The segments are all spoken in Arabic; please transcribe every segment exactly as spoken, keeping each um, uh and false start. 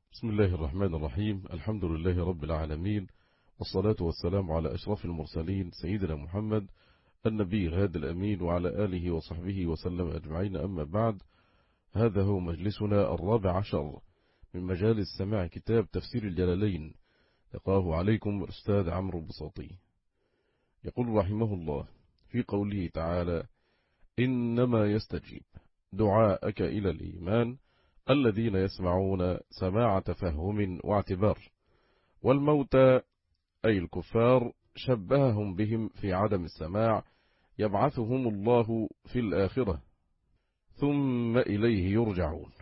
بسم الله الرحمن الرحيم. الحمد لله رب العالمين، والصلاة والسلام على أشرف المرسلين سيدنا محمد النبي الهادي الأمين وعلى آله وصحبه وسلم أجمعين. أما بعد، هذا هو مجلسنا الرابع عشر من مجالس سماع كتاب تفسير الجلالين، يقرأه عليكم الأستاذ عمرو البساطي. يقول رحمه الله في قوله تعالى: إنما يستجيب دعاءك إلى الإيمان الذين يسمعون سماع تفهم واعتبار، والموتى أي الكفار شبههم بهم في عدم السماع، يبعثهم الله في الآخرة ثم إليه يرجعون،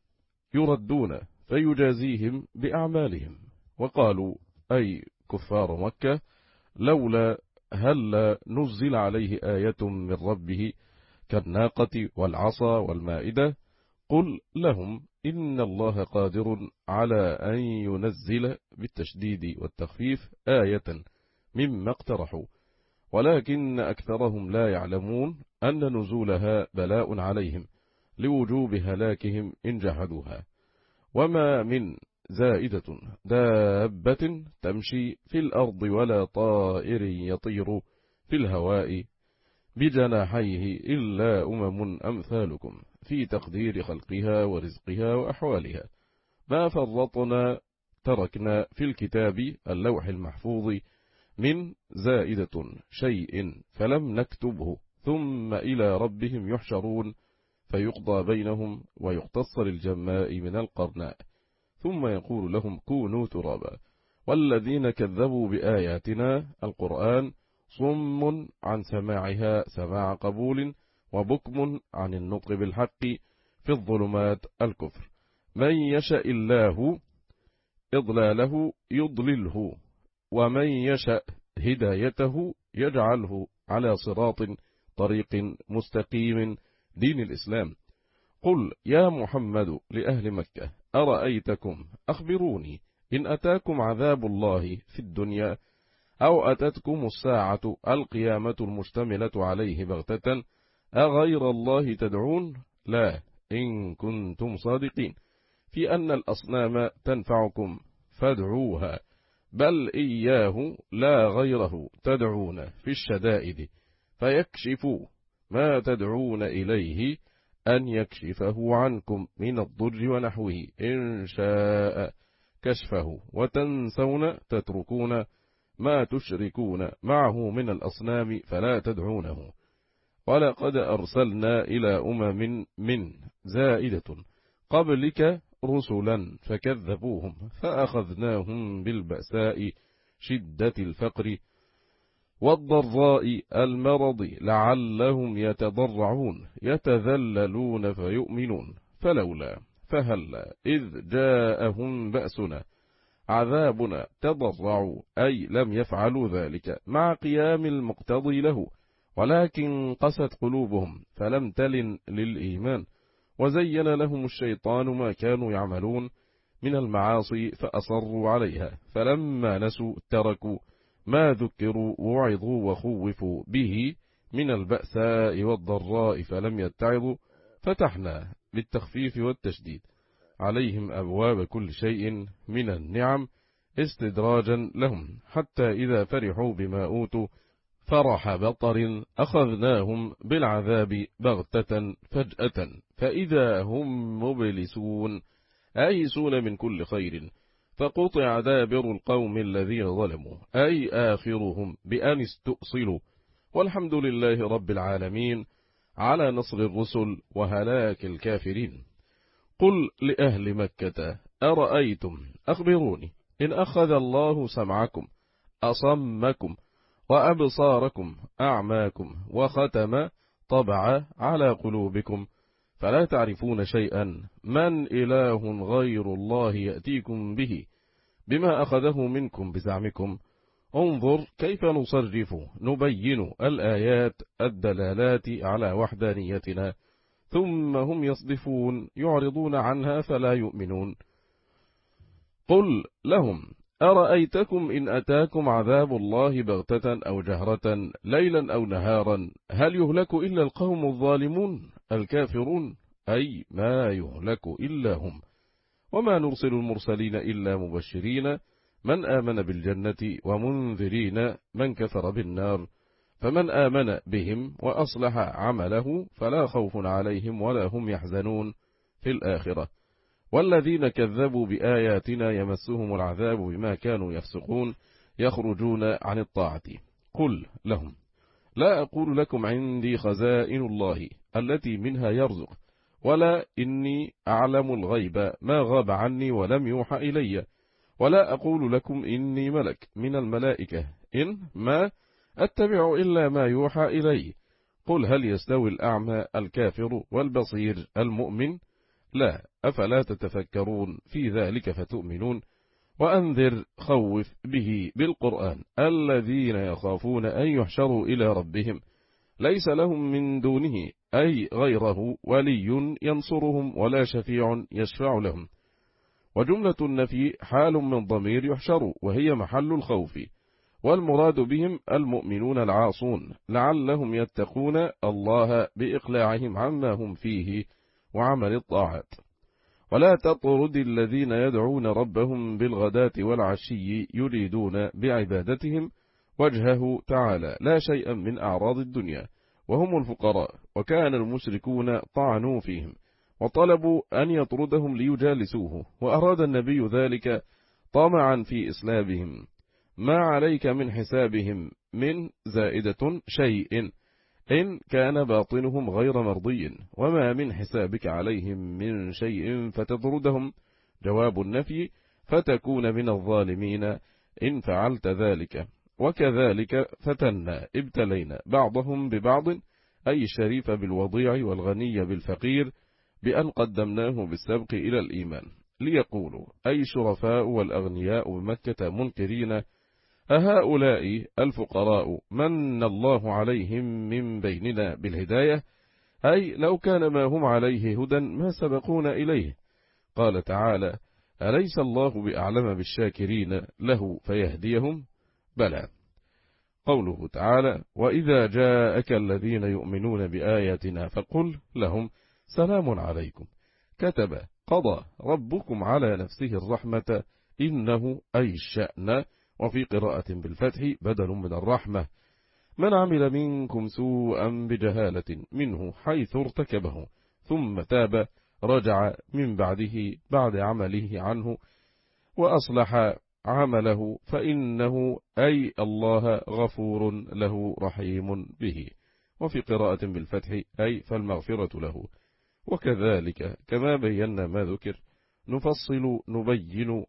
يردون فيجازيهم بأعمالهم. وقالوا أي كفار مكة: لولا هل نزل عليه آية من ربه كالناقة والعصا والمائدة؟ قل لهم إن الله قادر على أن ينزل بالتشديد والتخفيف آية مما اقترحوا، ولكن أكثرهم لا يعلمون أن نزولها بلاء عليهم لوجوب هلاكهم إن جحدوها. وما من زائدة دابة تمشي في الأرض ولا طائر يطير في الهواء بجناحيه إلا أمم أمثالكم في تقدير خلقها ورزقها وأحوالها، ما فرطنا تركنا في الكتاب اللوح المحفوظ من زائدة شيء فلم نكتبه، ثم إلى ربهم يحشرون فيقضى بينهم ويقتص للجماء من القرناء، ثم يقول لهم كونوا ترابا. والذين كذبوا بآياتنا القرآن صم عن سماعها سماع قبول، وبكم عن النطق بالحق في الظلمات الكفر. من يشاء الله إضلاله يضلله، ومن يشاء هدايته يجعله على صراط طريق مستقيم دين الإسلام. قل يا محمد لأهل مكة: أرأيتكم أخبروني إن أتاكم عذاب الله في الدنيا أو أتتكم الساعة القيامة المشتملة عليه بغتة أغير الله تدعون؟ لا، إن كنتم صادقين في أن الأصنام تنفعكم فادعوها، بل إياه لا غيره تدعون في الشدائد فيكشف ما تدعون إليه أن يكشفه عنكم من الضر ونحوه إن شاء كشفه، وتنسون تتركون ما تشركون معه من الأصنام فلا تدعونه. ولقد أرسلنا إلى أمم من زائدة قبلك رسلا فكذبوهم فأخذناهم بالبأساء شدة الفقر والضراء المرض لعلهم يتضرعون يتذللون فيؤمنون. فلولا فهلا إذ جاءهم بأسنا عذابنا تضرعوا، أي لم يفعلوا ذلك مع قيام المقتضي له، ولكن قست قلوبهم فلم تلن للإيمان، وزين لهم الشيطان ما كانوا يعملون من المعاصي فأصروا عليها، فلما نسوا تركوا ما ذكروا ووعظوا وخوفوا به من البأساء والضراء فلم يتعظوا، فتحنا بالتخفيف والتشديد عليهم أبواب كل شيء من النعم استدراجا لهم، حتى إذا فرحوا بما أوتوا فرح بطر أخذناهم بالعذاب بغتة فجأة فإذا هم مبلسون آيسون من كل خير، فقطع دابر القوم الذين ظلموا، أي آخرهم بأن استؤصلوا. والحمد لله رب العالمين على نصر الرسل وهلاك الكافرين. قل لأهل مكة: أرأيتم أخبروني إن أخذ الله سمعكم أصمكم وأبصاركم أعماكم وختم طبع على قلوبكم فلا تعرفون شيئا، من إله غير الله يأتيكم به بما أخذه منكم بزعمكم؟ انظر كيف نصرف نبين الآيات الدلالات على وحدانيتنا، ثم هم يصدفون يعرضون عنها فلا يؤمنون. قل لهم: أرأيتكم إن أتاكم عذاب الله بغتة أو جهرة ليلا أو نهارا هل يهلك إلا القوم الظالمون الكافرون؟ أي ما يهلك إلا هم، وما نرسل المرسلين إلا مبشرين من آمن بالجنة ومنذرين من كفر بالنار، فمن آمن بهم وأصلح عمله فلا خوف عليهم ولا هم يحزنون في الآخرة. والذين كذبوا بآياتنا يمسهم العذاب بما كانوا يفسقون يخرجون عن الطاعة. قل لهم لا أقول لكم عندي خزائن الله التي منها يرزق، ولا إني أعلم الغيب ما غاب عني ولم يوحى إلي، ولا أقول لكم إني ملك من الملائكة إن ما أتبع إلا ما يوحى إلي. قل هل يستوي الأعمى الكافر والبصير المؤمن؟ لا، أفلا تتفكرون في ذلك فتؤمنون. وأنذر خوف به بالقرآن الذين يخافون أن يحشروا إلى ربهم ليس لهم من دونه أي غيره ولي ينصرهم ولا شفيع يشفع لهم. وجملة النفي حال من ضمير يحشر وهي محل الخوف، والمراد بهم المؤمنون العاصون لعلهم يتقون الله بإقلاعهم عما هم فيه وعمل الطاعات. ولا تطرد الذين يدعون ربهم بالغداة والعشي يريدون بعبادتهم وجهه تعالى لا شيئا من أعراض الدنيا وهم الفقراء، وكان المشركون طعنوا فيهم وطلبوا أن يطردهم ليجالسوه، وأراد النبي ذلك طمعا في إسلامهم. ما عليك من حسابهم من زائدة شيء إن كان باطنهم غير مرضي، وما من حسابك عليهم من شيء فتطردهم. جواب النفي فتكون من الظالمين إن فعلت ذلك. وكذلك فتنا ابتلينا بعضهم ببعض، أي الشريف بالوضيع والغني بالفقير، بأن قدمناه بالسبق إلى الإيمان، ليقولوا أي شرفاء والأغنياء بمكة منكرين أهؤلاء الفقراء من الله عليهم من بيننا بالهداية، أي لو كان ما هم عليه هدى ما سبقونا إليه. قال تعالى أليس الله بأعلم بالشاكرين له فيهديهم؟ بلى. قوله تعالى وإذا جاءك الذين يؤمنون بآياتنا فقل لهم سلام عليكم كتب قضى ربكم على نفسه الرحمة إنه أي الشأن. وفي قراءة بالفتح بدل من الرحمة من عمل منكم سوءا بجهالة منه حيث ارتكبه ثم تاب رجع من بعده بعد عمله عنه وأصلح عمله فإنه أي الله غفور له رحيم به. وفي قراءة بالفتح أي فالمغفرة له. وكذلك كما بينا ما ذكر نفصل نبين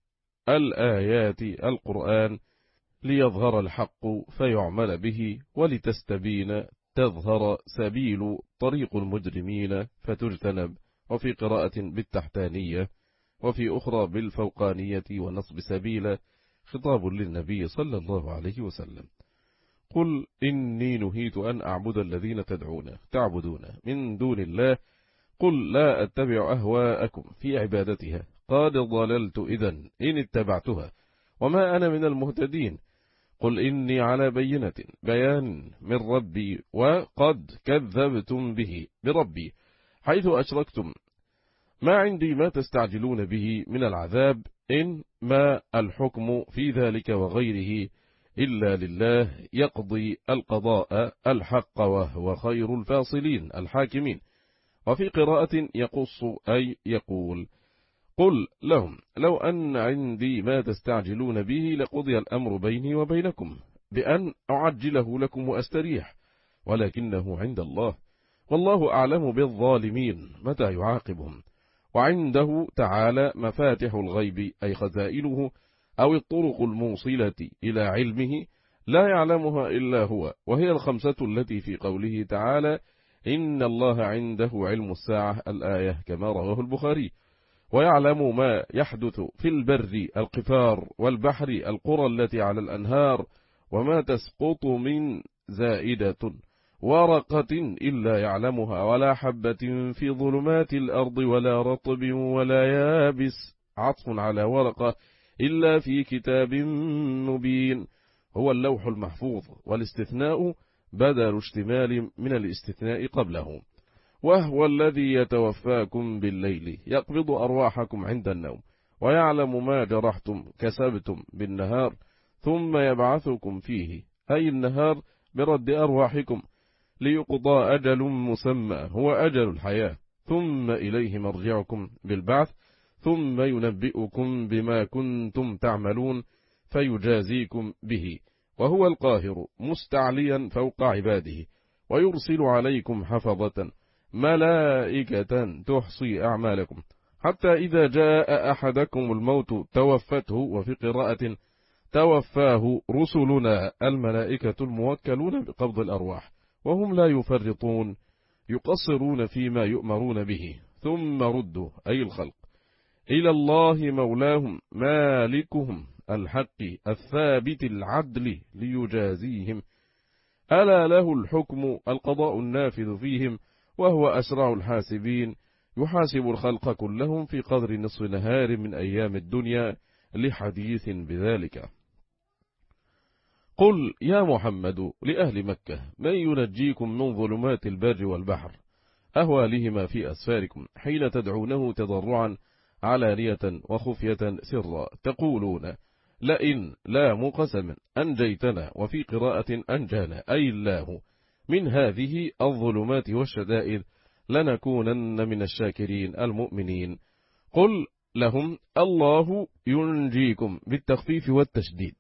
الآيات القرآن ليظهر الحق فيعمل به، ولتستبين تظهر سبيل طريق المجرمين فتجتنب. وفي قراءة بالتحتانية وفي أخرى بالفوقانية ونصب سبيل خطاب للنبي صلى الله عليه وسلم. قل إني نهيت أن أعبد الذين تدعون تعبدون من دون الله، قل لا أتبع أهواءكم في عبادتها قد ضللت إذن إن اتبعتها وما أنا من المهتدين. قل إني على بينة بيان من ربي وقد كذبتم به بربي حيث أشركتم ما عندي ما تستعجلون به من العذاب إن ما الحكم في ذلك وغيره إلا لله يقضي القضاء الحق وهو خير الفاصلين الحاكمين. وفي قراءة يقص أي يقول قل لهم لو أن عندي ما تستعجلون به لقضي الأمر بيني وبينكم بأن أعجله لكم وأستريح، ولكنه عند الله والله أعلم بالظالمين متى يعاقبهم. وعنده تعالى مفاتح الغيب أي خزائنه أو الطرق الموصلة إلى علمه لا يعلمها إلا هو، وهي الخمسة التي في قوله تعالى إن الله عنده علم الساعة الآية كما رواه البخاري. ويعلم ما يحدث في البر القفار والبحر القرى التي على الأنهار وما تسقط من زائدة ورقة إلا يعلمها ولا حبة في ظلمات الأرض ولا رطب ولا يابس عطف على ورقة إلا في كتاب مبين هو اللوح المحفوظ، والاستثناء بدل اشتمال من الاستثناء قبله. وهو الذي يتوفاكم بالليل يقبض أرواحكم عند النوم ويعلم ما جرحتم كسبتم بالنهار ثم يبعثكم فيه، أي النهار برد أرواحكم ليقضى أجل مسمى هو أجل الحياة، ثم إليه مرجعكم بالبعث، ثم ينبئكم بما كنتم تعملون فيجازيكم به، وهو القاهر مستعليا فوق عباده، ويرسل عليكم حفظة ملائكة تحصي أعمالكم، حتى إذا جاء أحدكم الموت توفته، وفي قراءة توفاه رسلنا الملائكة الموكلون بقبض الأرواح، وهم لا يفرطون يقصرون فيما يؤمرون به، ثم ردوا أي الخلق إلى الله مولاهم مالكهم الحق الثابت العدل ليجازيهم، ألا له الحكم القضاء النافذ فيهم، وهو أسرع الحاسبين، يحاسب الخلق كلهم في قدر نصف نهار من أيام الدنيا، لحديث بذلك. قل يا محمد لأهل مكة من ينجيكم من ظلمات البر والبحر أهوالهما في أسفاركم حين تدعونه تضرعا علانية وخفية سرا تقولون لئن لا مقسم أنجيتنا، وفي قراءة أنجانا أي الله من هذه الظلمات والشدائد لنكونن من الشاكرين المؤمنين. قل لهم الله ينجيكم بالتخفيف والتشديد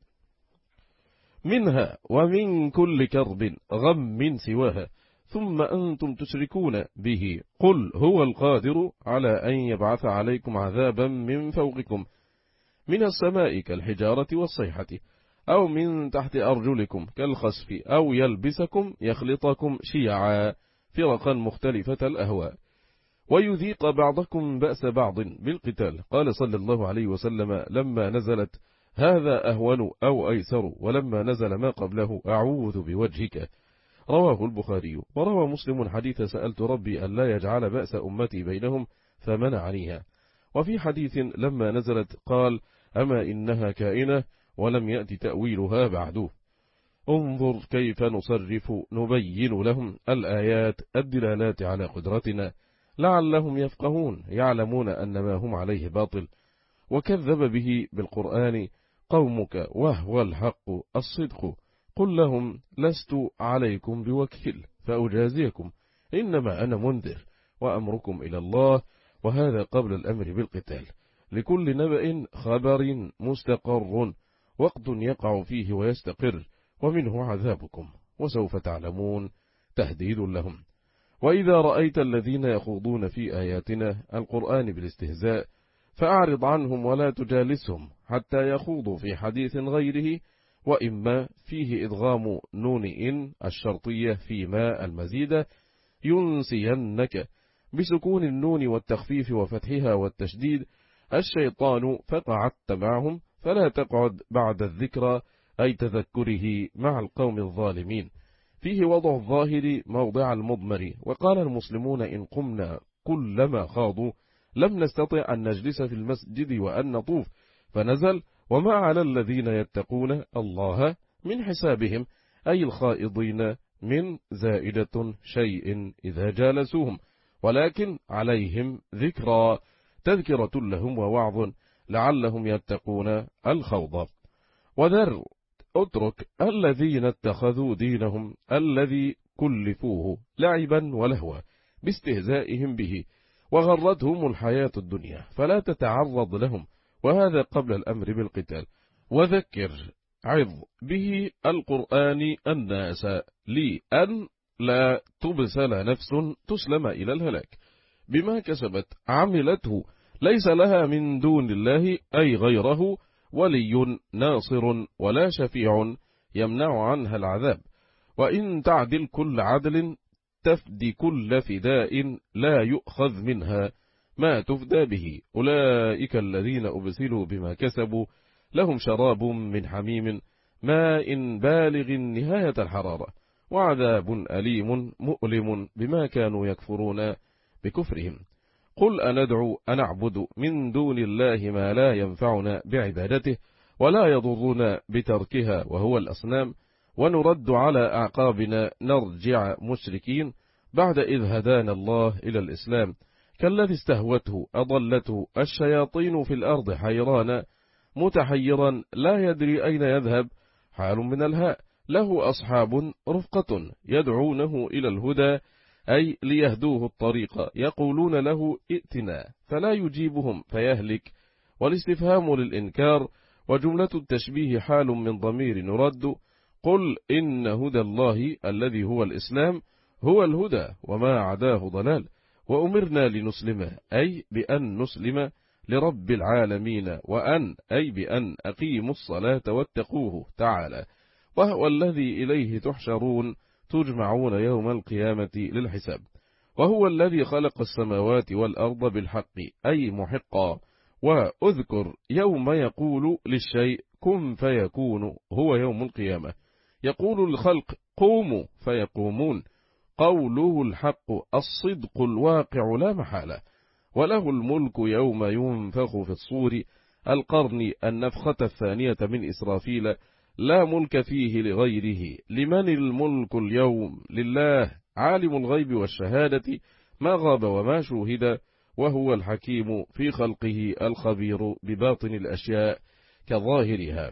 منها ومن كل كرب غم سواها، ثم أنتم تشركون به. قل هو القادر على أن يبعث عليكم عذابا من فوقكم من السماء كالحجارة والصيحة، أو من تحت أرجلكم كالخسف، أو يلبسكم يخلطكم شيعا فرقا مختلفة الأهواء، ويذيق بعضكم بأس بعض بالقتال. قال صلى الله عليه وسلم لما نزلت هذا أهون أو أيسر، ولما نزل ما قبله أعوذ بوجهك، رواه البخاري. وروى مسلم حديث سألت ربي أن لا يجعل بأس أمتي بينهم فمنعنيها. وفي حديث لما نزلت قال أما إنها كائنة ولم يأتي تأويلها بعد. انظر كيف نصرف نبين لهم الآيات الدلالات على قدرتنا لعلهم يفقهون، يعلمون أن ما هم عليه باطل، وكذب به بالقرآن قومك وهو الحق الصدق. قل لهم لست عليكم بوكيل فأجازيكم، إنما أنا منذر وأمركم إلى الله. وهذا قبل الأمر بالقتال. لكل نبأ خبر مستقر وقت يقع فيه ويستقر، ومنه عذابكم وسوف تعلمون تهديد لهم. وإذا رأيت الذين يخوضون في آياتنا القرآن بالاستهزاء فأعرض عنهم ولا تجالسهم حتى يخوضوا في حديث غيره، وإما فيه إدغام نون إن الشرطية فيما المزيدة ينسينك بسكون النون والتخفيف وفتحها والتشديد الشيطان فقعدت معهم، فلا تقعد بعد الذكرى أي تذكره مع القوم الظالمين. فيه وضع الظاهر موضع المضمر. وقال المسلمون إن قمنا كلما خاضوا لم نستطع أن نجلس في المسجد وأن نطوف، فنزل وما على الذين يتقون الله من حسابهم أي الخائضين من زائدة شيء إذا جالسوهم، ولكن عليهم ذكرى تذكرة لهم ووعظ لعلهم يتقون الخوض. وذر اترك الذين اتخذوا دينهم الذي كلفوه لعبا ولهوا باستهزائهم به وغرتهم الحياة الدنيا، فلا تتعرض لهم، وهذا قبل الأمر بالقتال. وذكر عظ به القرآن الناس لأن لا تبسل نفس تسلم إلى الهلاك بما كسبت عملته، ليس لها من دون الله أي غيره ولي ناصر ولا شفيع يمنع عنها العذاب، وإن تعدل كل عدل تفدي كل فداء لا يؤخذ منها ما تفدى به. أولئك الذين أبسلوا بما كسبوا لهم شراب من حميم ماء بالغ نهاية الحرارة وعذاب أليم مؤلم بما كانوا يكفرون بكفرهم. قل أندعو أنعبد من دون الله ما لا ينفعنا بعبادته ولا يضرنا بتركها وهو الأصنام، ونرد على أعقابنا نرجع مشركين. بعد إذ هدانا الله إلى الإسلام، كالذي استهوته أضلته الشياطين في الأرض حيرانا متحيرا لا يدري أين يذهب، حال من الهاء، له أصحاب رفقة يدعونه إلى الهدى، أي ليهدوه الطريق، يقولون له ائتنا فلا يجيبهم فيهلك. والاستفهام للإنكار، وجملة التشبيه حال من ضمير يرد. قل إن هدى الله الذي هو الإسلام هو الهدى وما عداه ضلال، وأمرنا لنسلمه، أي بأن نسلم لرب العالمين، وأن أي بأن أقيموا الصلاة واتقوه تعالى، وهو الذي إليه تحشرون تجمعون يوم القيامة للحساب، وهو الذي خلق السماوات والأرض بالحق أي محقا. وأذكر يوم يقول للشيء كن فيكون، هو يوم القيامة، يقول للخلق قوموا فيقومون، قوله الحق الصدق الواقع لا محالة، وله الملك يوم ينفخ في الصور، القرن النفخة الثانية من إسرافيل، لا ملك فيه لغيره، لمن الملك اليوم؟ لله، عالم الغيب والشهادة، ما غاب وما شوهد، وهو الحكيم في خلقه الخبير بباطن الأشياء كظاهرها.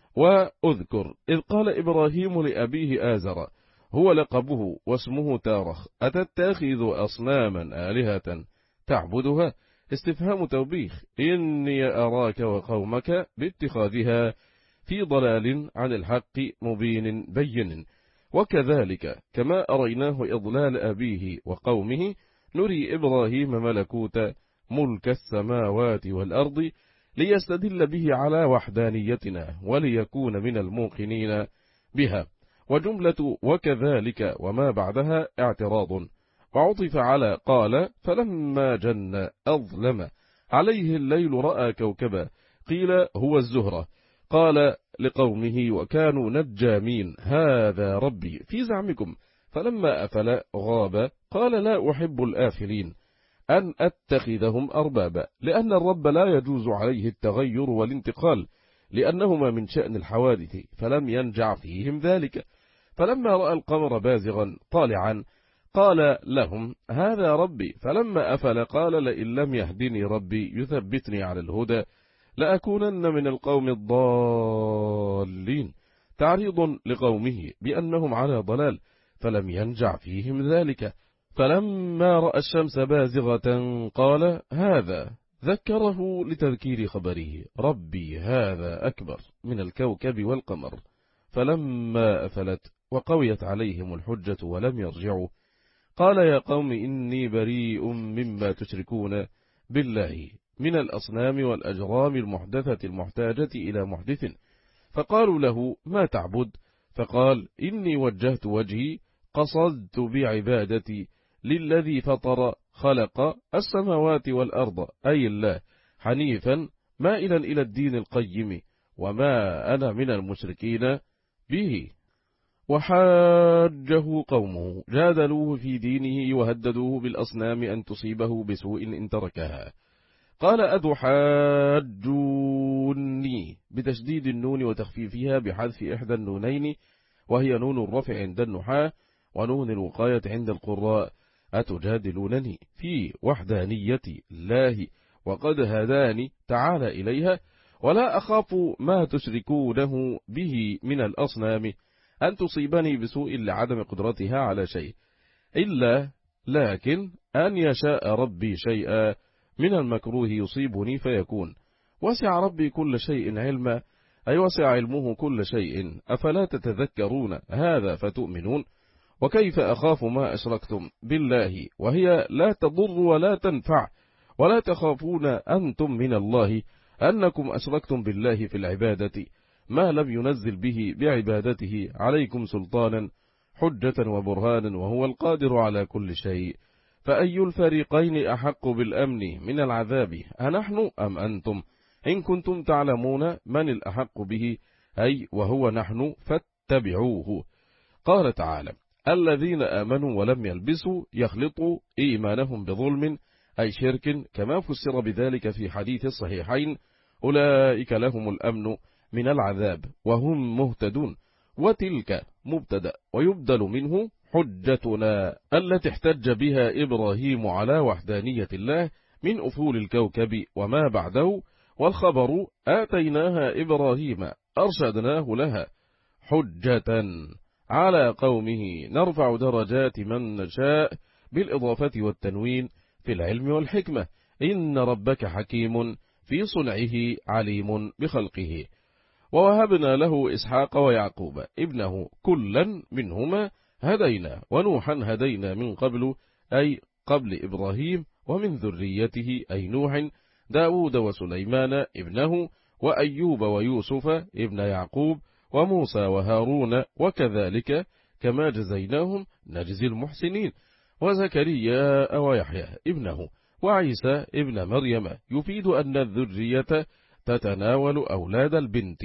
وأذكر إذ قال إبراهيم لأبيه آزر، هو لقبه واسمه تارخ، أتتخذ أصناما آلهة تعبدها؟ استفهام توبيخ، إني أراك وقومك باتخاذها في ضلال عن الحق مبين بين. وكذلك كما أريناه إضلال أبيه وقومه، نري إبراهيم ملكوت ملك السماوات والأرض، ليستدل به على وحدانيتنا وليكون من الموقنين بها. وجملة وكذلك وما بعدها اعتراض، وعطف على قال فلما جن أظلم عليه الليل رأى كوكبا، قيل هو الزهرة، قال لقومه وكانوا نجامين هذا ربي في زعمكم، فلما أفل غاب قال لا أحب الآفلين، أن أتخذهم أربابا، لأن الرب لا يجوز عليه التغير والانتقال، لأنهما من شأن الحوادث، فلم ينجع فيهم ذلك. فلما رأى القمر بازغا طالعا قال لهم هذا ربي، فلما أفل قال لئن لم يهدني ربي يثبتني على الهدى لأكونن من القوم الضالين، تعريض لقومه بأنهم على ضلال، فلم ينجع فيهم ذلك. فلما رأى الشمس بازغة قال هذا، ذكره لتذكير خبره، ربي هذا أكبر من الكوكب والقمر. فلما أفلت وقويت عليهم الحجة ولم يرجعوا قال يا قوم إني بريء مما تشركون بالله من الأصنام والأجرام المحدثة المحتاجة إلى محدث. فقالوا له ما تعبد؟ فقال إني وجهت وجهي قصدت بعبادتي للذي فطر خلق السماوات والأرض، أي الله، حنيفا مائلا إلى الدين القيم، وما أنا من المشركين به. وحاجه قومه، جادلوه في دينه وهددوه بالأصنام أن تصيبه بسوء إن تركها. قال أتحاجوني بتشديد النون وتخفيفها بحذف إحدى النونين، وهي نون الرفع عند النحاة ونون الوقاية عند القراء، أتجادلونني في وحدانية الله وقد هداني تعالى إليها، ولا أخاف ما تشركونه به من الأصنام أن تصيبني بسوء لعدم قدرتها على شيء، إلا لكن أن يشاء ربي شيئا من المكروه يصيبني فيكون. وسع ربي كل شيء علما، أي وسع علمه كل شيء، أفلا تتذكرون هذا فتؤمنون؟ وكيف أخاف ما أشركتم بالله وهي لا تضر ولا تنفع، ولا تخافون أنتم من الله أنكم أشركتم بالله في العبادة ما لم ينزل به بعبادته عليكم سلطانا حجة وبرهانا، وهو القادر على كل شيء. فأي الفريقين أحق بالأمن من العذاب، أنحن أم أنتم؟ إن كنتم تعلمون من الأحق به، أي وهو نحن، فاتبعوه. قال تعالى الذين آمنوا ولم يلبسوا يخلطوا إيمانهم بظلم، أي شرك، كما فسر بذلك في حديث الصحيحين أولئك لهم الأمن من العذاب وهم مهتدون. وتلك مبتدأ ويبدل منه حجتنا التي احتج بها إبراهيم على وحدانية الله من أفول الكوكب وما بعده، والخبر آتيناها إبراهيم أرشدناه لها حجة على قومه نرفع درجات من نشاء بالإضافة والتنوين في العلم والحكمة، إن ربك حكيم في صنعه عليم بخلقه. ووهبنا له إسحاق ويعقوب ابنه كلا منهما هدينا، ونوحا هدينا من قبل أي قبل إبراهيم، ومن ذريته أي نوح داود وسليمان ابنه، وأيوب ويوسف ابن يعقوب، وموسى وهارون، وكذلك كما جزيناهم نجزي المحسنين، وزكريا ويحيى ابنه، وعيسى ابن مريم، يفيد أن الذرية تتناول أولاد البنت،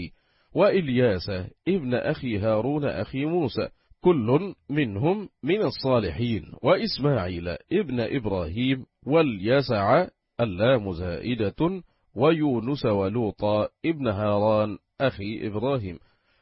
وإلياس ابن أخي هارون أخي موسى كل منهم من الصالحين، وإسماعيل ابن إبراهيم، واليسع اللام زائدة، ويونس ولوطا ابن هاران أخي إبراهيم،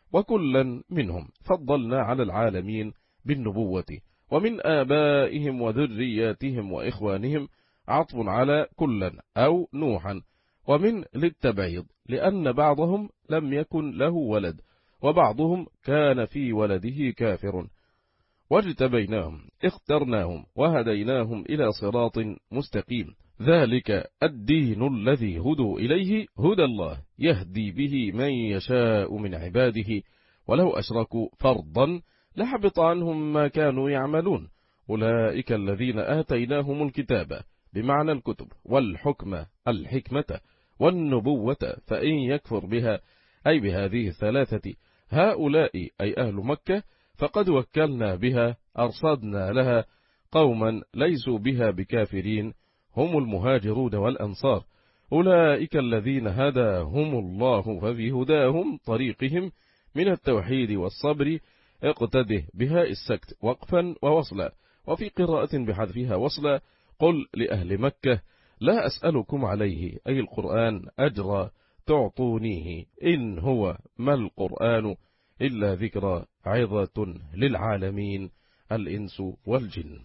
وكلا منهم فضلنا على العالمين بالنبوة. ومن آبائهم وذرياتهم وإخوانهم عطف على كلا أو نوحا، ومن للتبعيض لأن بعضهم لم يكن له ولد، وبعضهم كان في ولده كافر، واجتبيناهم اخترناهم وهديناهم إلى صراط مستقيم، ذلك الدين الذي هدوا إليه هدى الله يهدي به من يشاء من عباده، ولو أشركوا فرضا لحبط عنهم ما كانوا يعملون، أولئك الذين آتيناهم الكتاب بمعنى الكتب والحكم الحكمة والنبوة، فإن يكفر بها أي بهذه الثلاثة هؤلاء أي أهل مكة فقد وكلنا بها أرصدنا لها قوما ليسوا بها بكافرين، هم المهاجرون والأنصار، أولئك الذين هداهم الله ففي هداهم طريقهم من التوحيد والصبر اقتده بها السكت وقفا ووصلا، وفي قراءة بحذفها وصلا قل لأهل مكة لا أسألكم عليه أي القرآن أجرا تعطونيه إن هو ما القرآن إلا ذكرى عظة للعالمين الإنس والجن.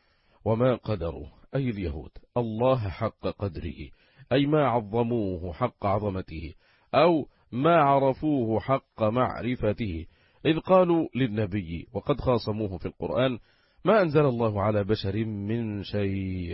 وما قدروا أي اليهود الله حق قدره أي ما عظموه حق عظمته، أو ما عرفوه حق معرفته، إذ قالوا للنبي وقد خاصموه في القرآن ما أنزل الله على بشر من شيء،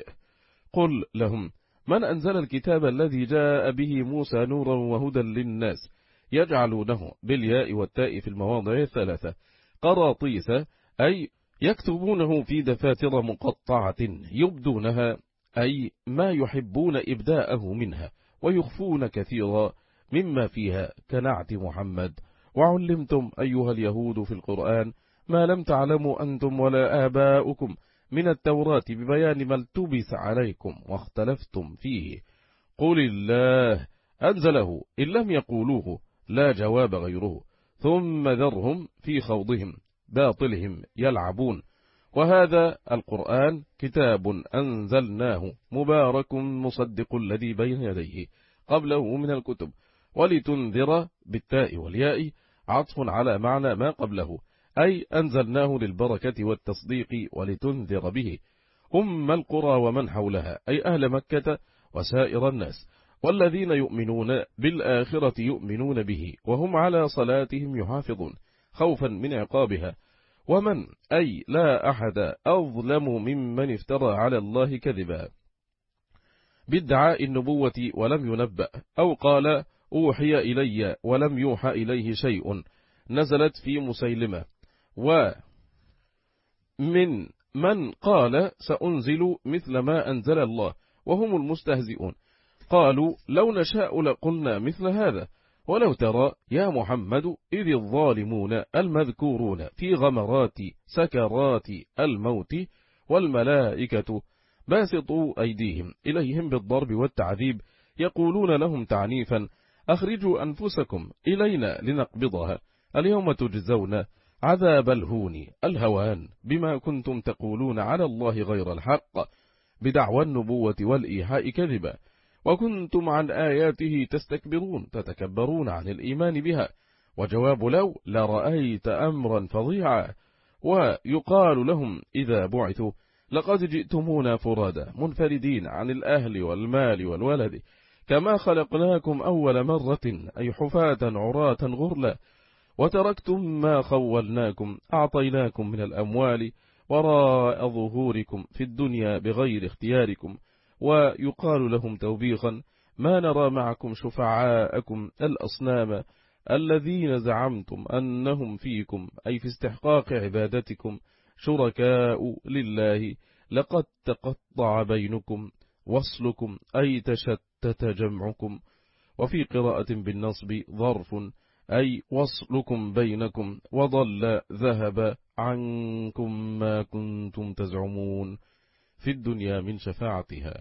قل لهم من أنزل الكتاب الذي جاء به موسى نورا وهدى للناس، يجعلونه بالياء والتاء في المواضع الثلاثة قراطيس أي يكتبونه في دفاتر مقطعة يبدونها أي ما يحبون إبداءه منها، ويخفون كثيرا مما فيها كنعت محمد. وعلمتم أيها اليهود في القرآن ما لم تعلموا أنتم ولا آباؤكم من التوراة ببيان ما التبس عليكم واختلفتم فيه، قل الله أنزله إن لم يقولوه لا جواب غيره، ثم ذرهم في خوضهم باطلهم يلعبون. وهذا القرآن كتاب أنزلناه مبارك مصدق الذي بين يديه قبله من الكتب، ولتنذر بالتاء والياء عطف على معنى ما قبله، أي أنزلناه للبركة والتصديق ولتنذر به أم القرى ومن حولها أي أهل مكة وسائر الناس، والذين يؤمنون بالآخرة يؤمنون به وهم على صلاتهم يحافظون خوفا من عقابها. ومن أي لا أحد أظلم ممن افترى على الله كذبا بادعاء النبوة ولم ينبأ، أو قال أوحي إلي ولم يوحى إليه شيء، نزلت في مسيلمة. ومن من قال سأنزل مثل ما أنزل الله وهم المستهزئون، قالوا لو نشاء لقلنا مثل هذا، ولو ترى يا محمد إذ الظالمون المذكورون في غمرات سكرات الموت والملائكة باسطوا أيديهم إليهم بالضرب والتعذيب، يقولون لهم تعنيفا أخرجوا أنفسكم إلينا لنقبضها، اليوم تجزون عذاب الهون الهوان بما كنتم تقولون على الله غير الحق بدعوى النبوة والإيحاء كذبا، وكنتم عن آياته تستكبرون تتكبرون عن الإيمان بها. وجواب لو لرأيت أمرا فظيعا، ويقال لهم إذا بعثوا لقد جئتمونا فرادا منفردين عن الأهل والمال والولد كما خلقناكم أول مرة أي حفاة عراة غرلا وتركتم ما خولناكم أعطيناكم من الأموال وراء ظهوركم في الدنيا بغير اختياركم. ويقال لهم توبيخا ما نرى معكم شفعاءكم الأصنام الذين زعمتم أنهم فيكم أي في استحقاق عبادتكم شركاء لله لقد تقطع بينكم وصلكم أي تشتت جمعكم. وفي قراءة بالنصب ظرف أي وصلكم بينكم وضل ذهب عنكم ما كنتم تزعمون في الدنيا من شفاعتها.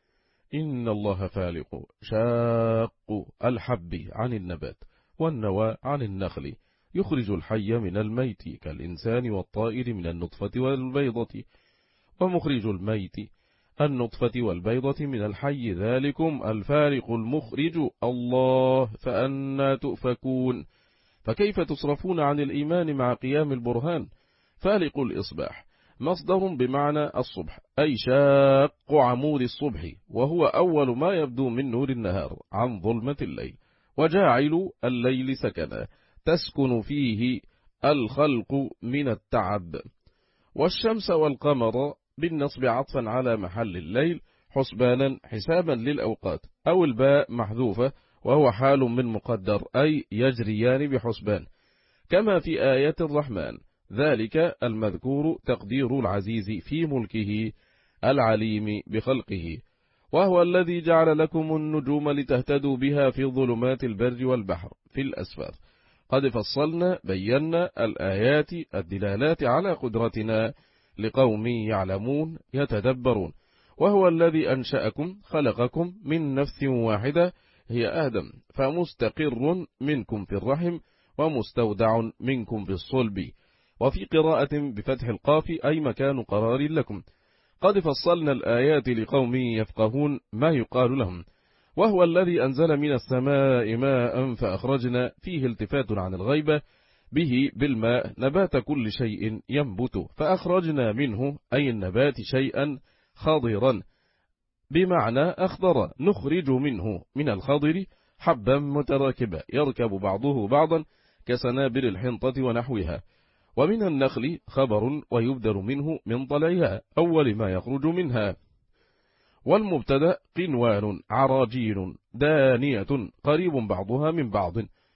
إن الله فالق شاق الحب عن النبات والنوى عن النخل يخرج الحي من الميت كالإنسان والطائر من النطفة والبيضة ومخرج الميت النطفة والبيضة من الحي ذلكم الفارق المخرج الله فأنا تؤفكون. فكيف تصرفون عن الإيمان مع قيام البرهان؟ فالق الإصباح مصدر بمعنى الصبح أي شاق عمود الصبح وهو أول ما يبدو من نور النهار عن ظلمة الليل وجاعل الليل سكنا تسكن فيه الخلق من التعب. والشمس والقمر بالنصب عطفا على محل الليل حسبانا حسابا للأوقات أو الباء محذوفة وهو حال من مقدر أي يجريان بحسبان كما في آية الرحمن ذلك المذكور تقدير العزيز في ملكه العليم بخلقه وهو الذي جعل لكم النجوم لتهتدوا بها في ظلمات البر والبحر في الأسفار. قد فصلنا بينا الآيات الدلالات على قدرتنا لقوم يعلمون يتدبرون. وهو الذي أنشأكم خلقكم من نفس واحدة هي آدم فمستقر منكم في الرحم ومستودع منكم في الصلب. وفي قراءة بفتح القاف أي مكان قرار لكم. قد فصلنا الآيات لقوم يفقهون ما يقال لهم. وهو الذي أنزل من السماء ماء فأخرجنا فيه التفات عن الغيبة به بالماء نبات كل شيء ينبت فأخرجنا منه أي النبات شيئا خضرا بمعنى أخضر نخرج منه من الخضر حبا متراكبا يركب بعضه بعضا كسنابل الحنطة ونحوها. ومن النخل خبر ويبدل منه من طلعها أول ما يخرج منها. والمبتدأ قنوان عراجين دانية قريب بعضها من بعض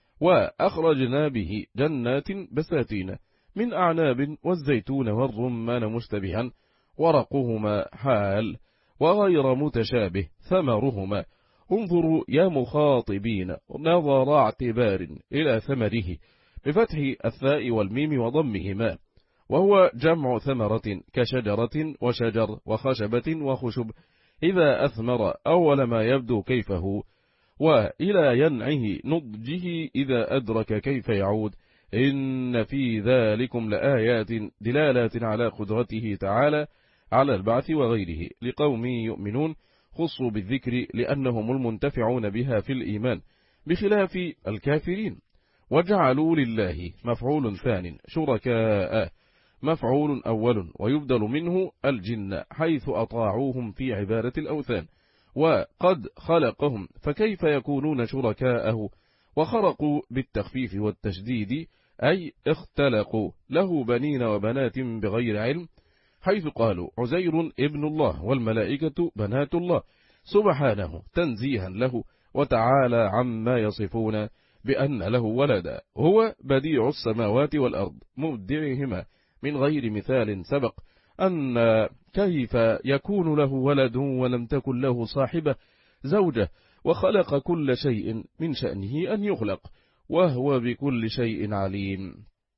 وأخرجنا به جنات بساتين من أعناب والزيتون والرمان مشتبها ورقهما حال وغير متشابه ثمرهما. انظروا يا مخاطبين نظر اعتبار إلى ثمره بفتح الثاء والميم وضمهما وهو جمع ثمرة كشجرة وشجر وخشبة وخشب إذا أثمر أول ما يبدو كيفه وإلى ينعه نضجه إذا أدرك كيف يعود. إن في ذلكم لآيات دلالات على قدرته تعالى على البعث وغيره لقوم يؤمنون خصوا بالذكر لأنهم المنتفعون بها في الإيمان بخلاف الكافرين. وجعلوا لله مفعول ثان شركاء مفعول أول ويبدل منه الجن حيث أطاعوهم في عبادة الأوثان وقد خلقهم فكيف يكونون شركاءه. وخرقوا بالتخفيف والتشديد أي اختلقوا له بنين وبنات بغير علم حيث قالوا عزير ابن الله والملائكة بنات الله سبحانه تنزيها له وتعالى عما يصفون بأن له ولدا. هو بديع السماوات والأرض مبدعهما من غير مثال سبق أن كيف يكون له ولد ولم تكن له صاحبة زوجة وخلق كل شيء من شأنه أن يخلق وهو بكل شيء عليم.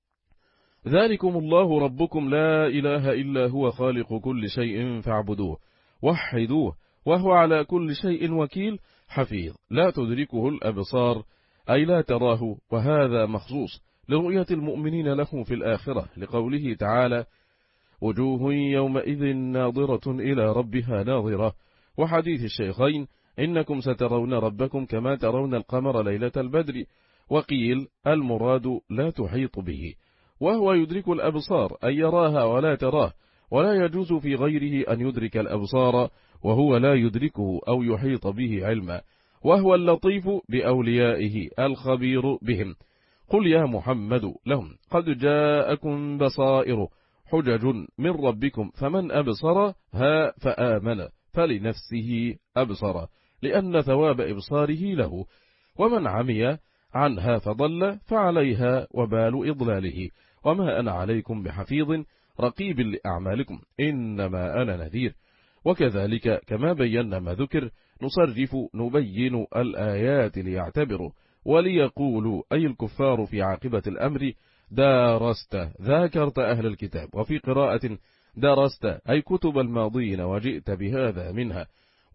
ذلكم الله ربكم لا إله إلا هو خالق كل شيء فاعبدوه وحدوه وهو على كل شيء وكيل حفيظ لا تدركه الأبصار أي لا تراه وهذا مخصوص لرؤية المؤمنين له في الآخرة لقوله تعالى وجوه يومئذ ناظرة إلى ربها ناظرة. وحديث الشيخين إنكم سترون ربكم كما ترون القمر ليلة البدر. وقيل المراد لا تحيط به وهو يدرك الأبصار أي يراها ولا تراه، ولا يجوز في غيره أن يدرك الأبصار وهو لا يدركه أو يحيط به علما، وهو اللطيف بأوليائه الخبير بهم. قل يا محمد لهم قد جاءكم بصائر حجج من ربكم فمن أبصر ها فآمن فلنفسه أبصر، لأن ثواب إبصاره له، ومن عمي عنها فضل فعليها وبال إضلاله، وما أنا عليكم بحفيظ رقيب لأعمالكم إنما أنا نذير. وكذلك كما بينا ما ذكر نصرف نبين الآيات ليعتبروا وليقولوا أي الكفار في عاقبة الأمر دارست ذاكرت أهل الكتاب، وفي قراءة درست أي كتب الماضين وجئت بهذا منها،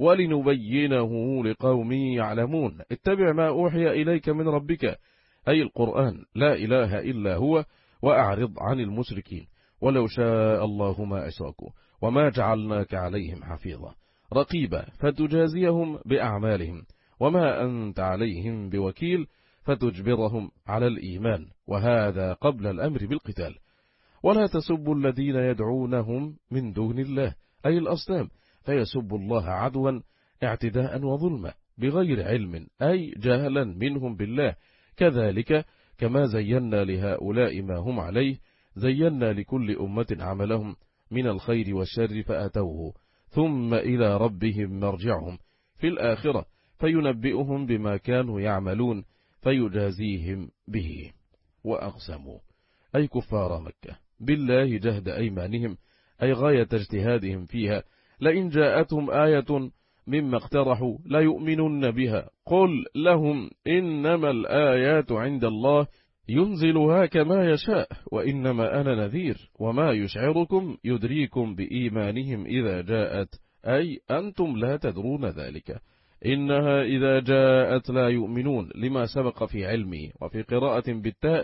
ولنبينه لقوم يعلمون اتبع ما أوحي إليك من ربك أي القرآن لا إله إلا هو وأعرض عن المشركين، ولو شاء الله ما أشركوا وما جعلناك عليهم حفيظا رقيبا فتجازيهم بأعمالهم، وما أنت عليهم بوكيل فتجبرهم على الإيمان، وهذا قبل الأمر بالقتال. ولا تسبوا الذين يدعونهم من دون الله أي الأصنام فيسبوا الله عدوا اعتداء وظلما بغير علم أي جهلا منهم بالله، كذلك كما زينا لهؤلاء ما هم عليه زينا لكل أمة عملهم من الخير والشر فأتوه، ثم إلى ربهم مرجعهم في الآخرة فينبئهم بما كانوا يعملون فيجازيهم به. وأقسموا أي كفار مكة بالله جهد أيمانهم أي غاية اجتهادهم فيها لئن جاءتهم آية مما اقترحوا لا يؤمنون بها، قل لهم إنما الآيات عند الله ينزلها كما يشاء وإنما أنا نذير وما يشعركم يدريكم بإيمانهم إذا جاءت أي أنتم لا تدرون ذلك، إنها إذا جاءت لا يؤمنون لما سبق في علمي، وفي قراءة بالتاء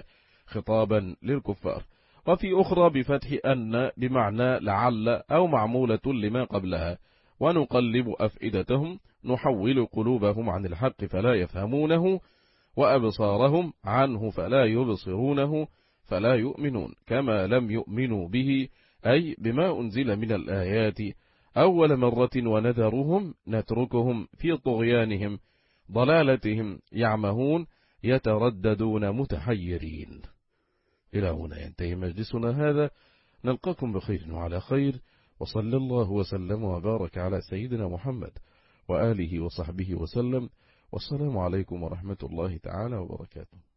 خطابا للكفار، وفي أخرى بفتح أن بمعنى لعل أو معمولة لما قبلها. ونقلب أفئدتهم نحول قلوبهم عن الحق فلا يفهمونه وأبصارهم عنه فلا يبصرونه فلا يؤمنون كما لم يؤمنوا به أي بما أنزل من الآيات أول مرة، ونذرهم نتركهم في طغيانهم ضلالتهم يعمهون يترددون متحيرين. إلى هنا ينتهي مجلسنا هذا، نلقاكم بخير وعلى خير، وصلى الله وسلم وبارك على سيدنا محمد وآله وصحبه وسلم، والسلام عليكم ورحمة الله تعالى وبركاته.